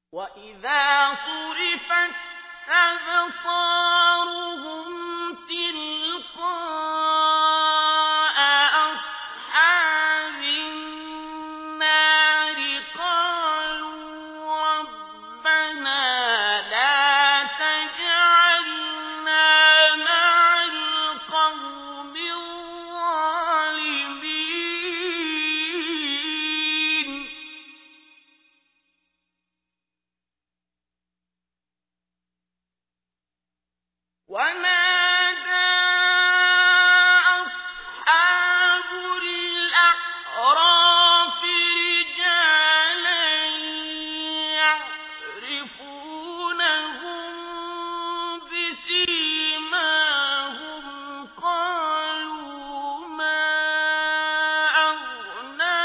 وإذا صرفت أبصارهم تلقاء أصحاب النار قالوا ربنا لا تجعلنا مع القوم الظالمين ونادى أصحاب الأعراف رجالا يعرفونهم بسيماهم قالوا ما أغنى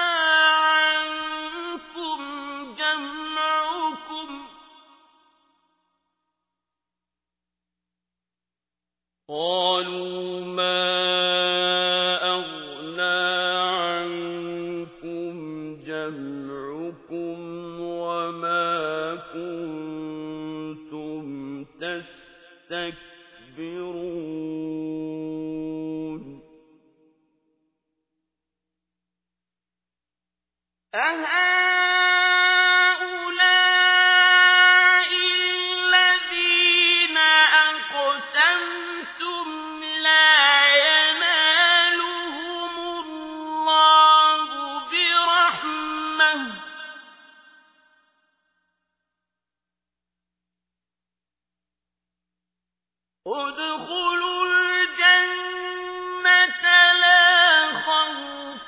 عنكم جمعكم قالوا ما أغنى عنكم جمعكم وما كنتم تستكبرون أهؤلاء الذين أقسمتم لا ينالهم الله برحمة ادخلوا الجنة لا خوف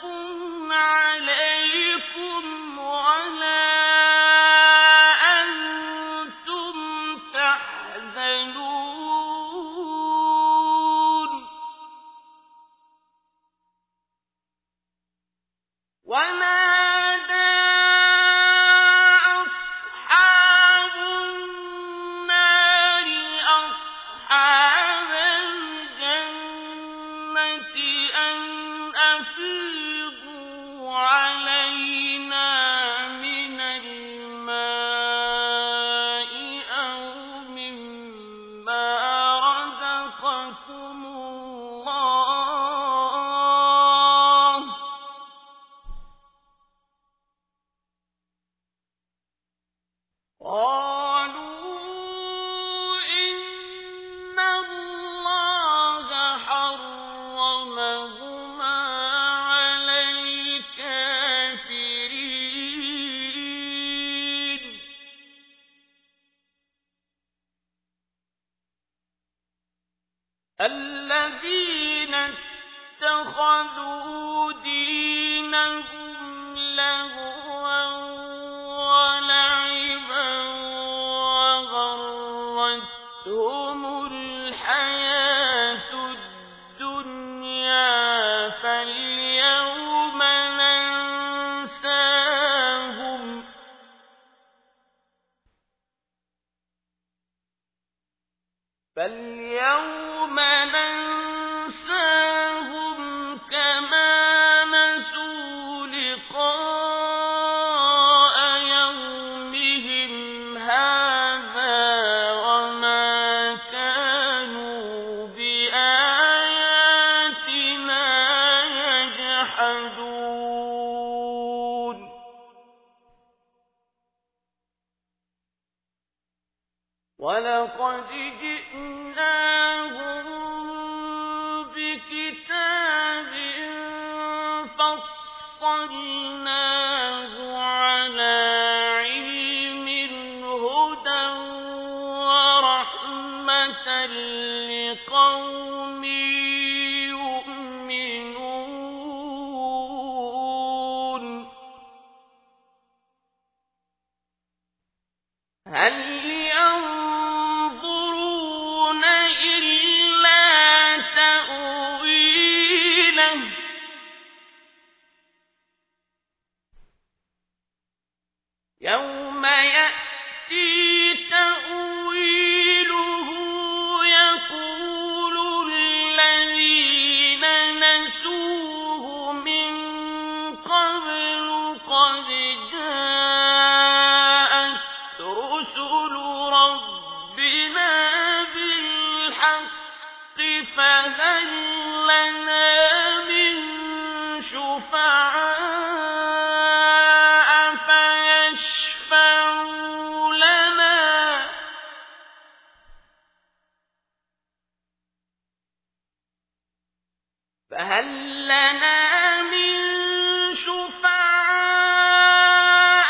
عليكم ولا أنتم تحزنون ونادى أصحاب النار أصحاب الجنة أن أفيضوا علينا من الماء أو مما رزقكم الله قالوا إن الله حرمهما على الكافرين الذين اتخذوا دينهم لهوا ولعبا وغرتهم الحياة الدنيا فاليوم ننساهم كما نسوا لقاء يومهم هذا وما كانوا بآياتنا يجحدون ولقد جئناهم بكتاب فصلناه على علم هدى ورحمة لقوم يؤمنون هل ينظرون إلا تأويله يوم يأتي تأويله يقول الذين نسوه من قبل قد جاءت فهل لنا من شفعاء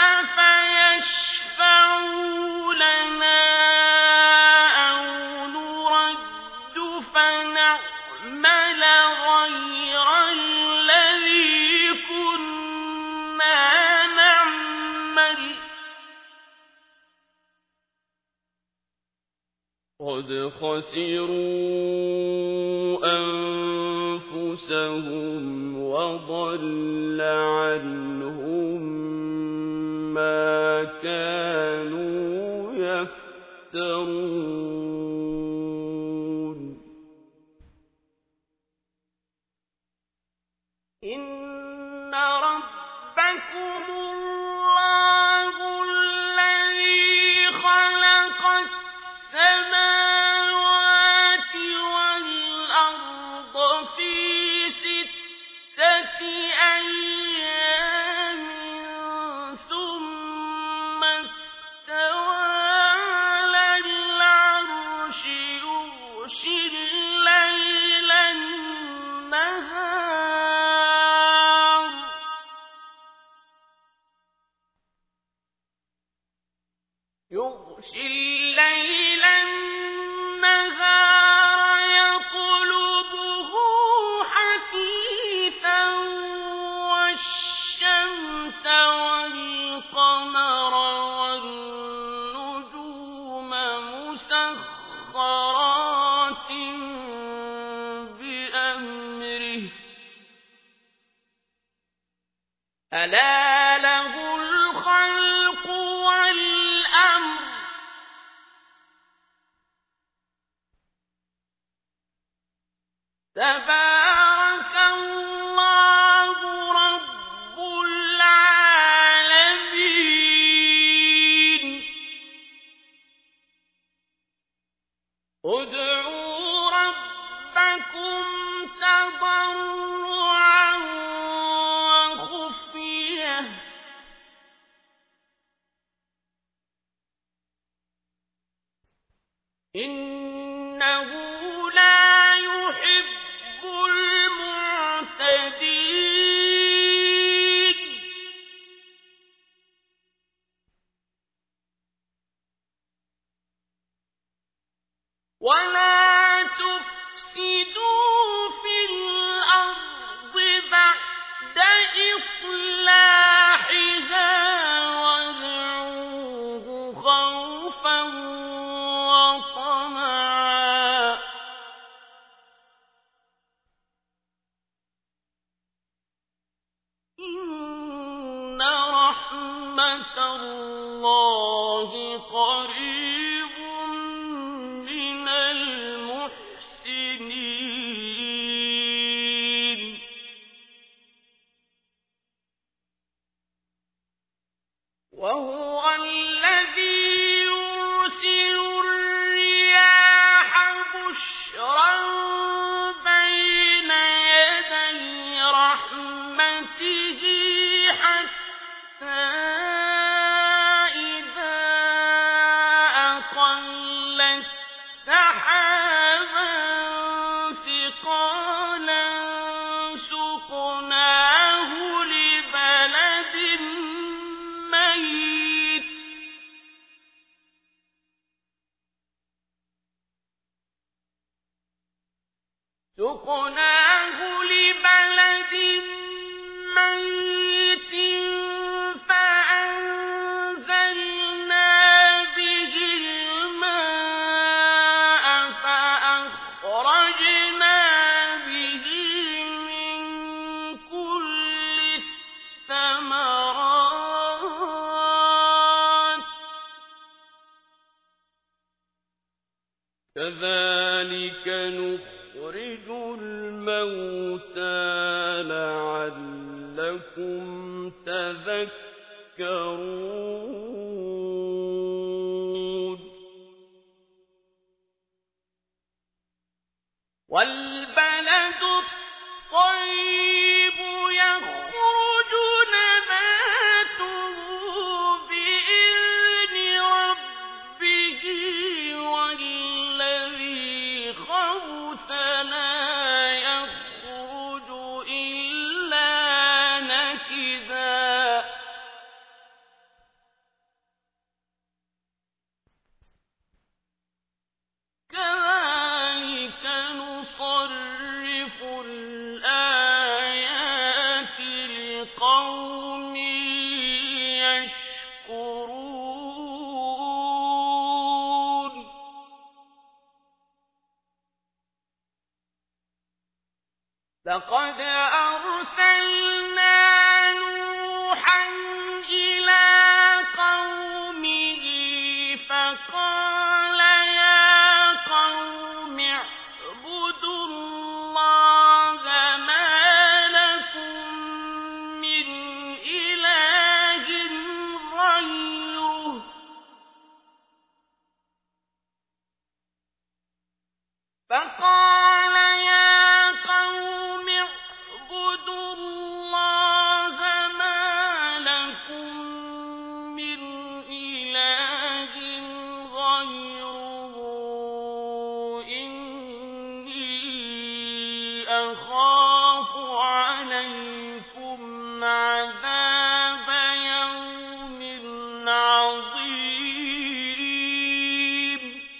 فيشفعوا لنا أو نرد فنعمل غير الذي كنا نعمل قد خسروا أنفسهم وضل عنهم ما كانوا يفترون إن ربكم الله الذي خلق السماوات والأرض في 6 أيام ثم استوى على العرش يغشي الليل النهار يطلبه حثيثا والشمس والقمر والنجوم مسخرات بأمره ألا له الخلق والأمر تبارك الله رب العالمين ادعوا ربكم تضرعا وخفية إنه لا يحب المعتدين ولا تفسدوا في الأرض بعد إصلاحها وادعوه خوفا وطمعا إن رحمة الله قريب من المحسنين وهو الذي يرسل الرياح بشرا بين يدي رحمته حتى إذا أقلت سحابا ثقالا سقناه لبلد ميت فأنزلنا به الماء فأخرجنا به من كل الثمرات كذلك نخرج الموتى لعلكم تذكرون والبلد الطيب يخرج نباته بإذن ربه والذي خبث لا يخرج لقد أرسلنا نوحا إلى قومه فقال يا قوم اعبدوا الله ما لكم من إله غيره أخاف عليكم عذاب يوم عظيم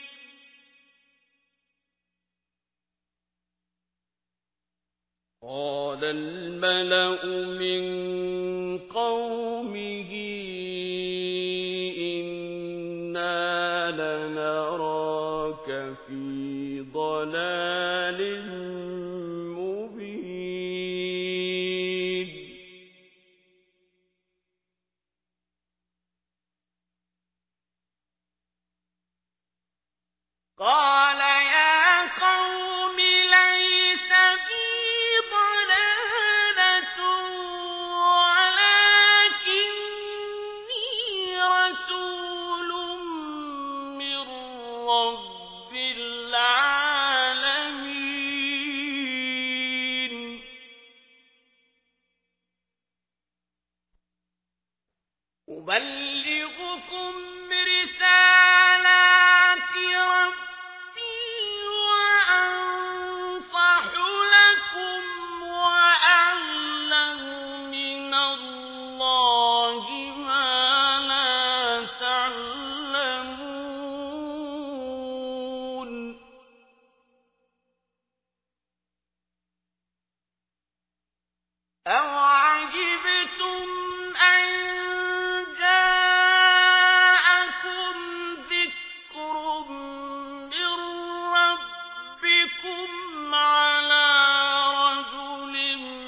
قال الملأ من قومه إنا لنراك في ضلال مبين قال يا قوم ليس بي ضلالة ولكني رسول من رب العالمين أبلغكم رسالات ربي وأنصح لكم وأعلم من الله ما لا تعلمون أَوَعَجِبْتُمْ أَن جَاءَكُمْ ذِكْرٌ مِّن رَّبِّكُمْ عَلَىٰ رَجُلٍ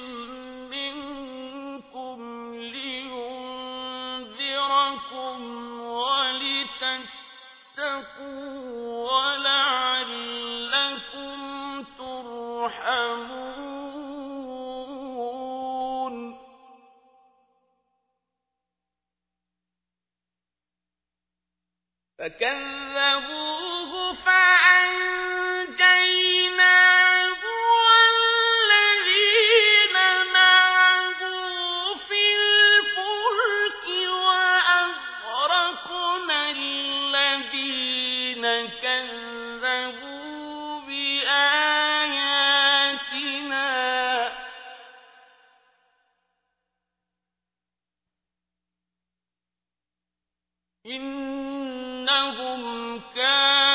مِّنكُمْ لِيُنذِرَكُمْ وَلِتَتَّقُوا وَلَعَلَّكُمْ تُرْحَمُونَ فكذبوه فأنجيناه والذين معه في الفلك وأغرقنا الذين كذبوا بآياتنا إنهم كانوا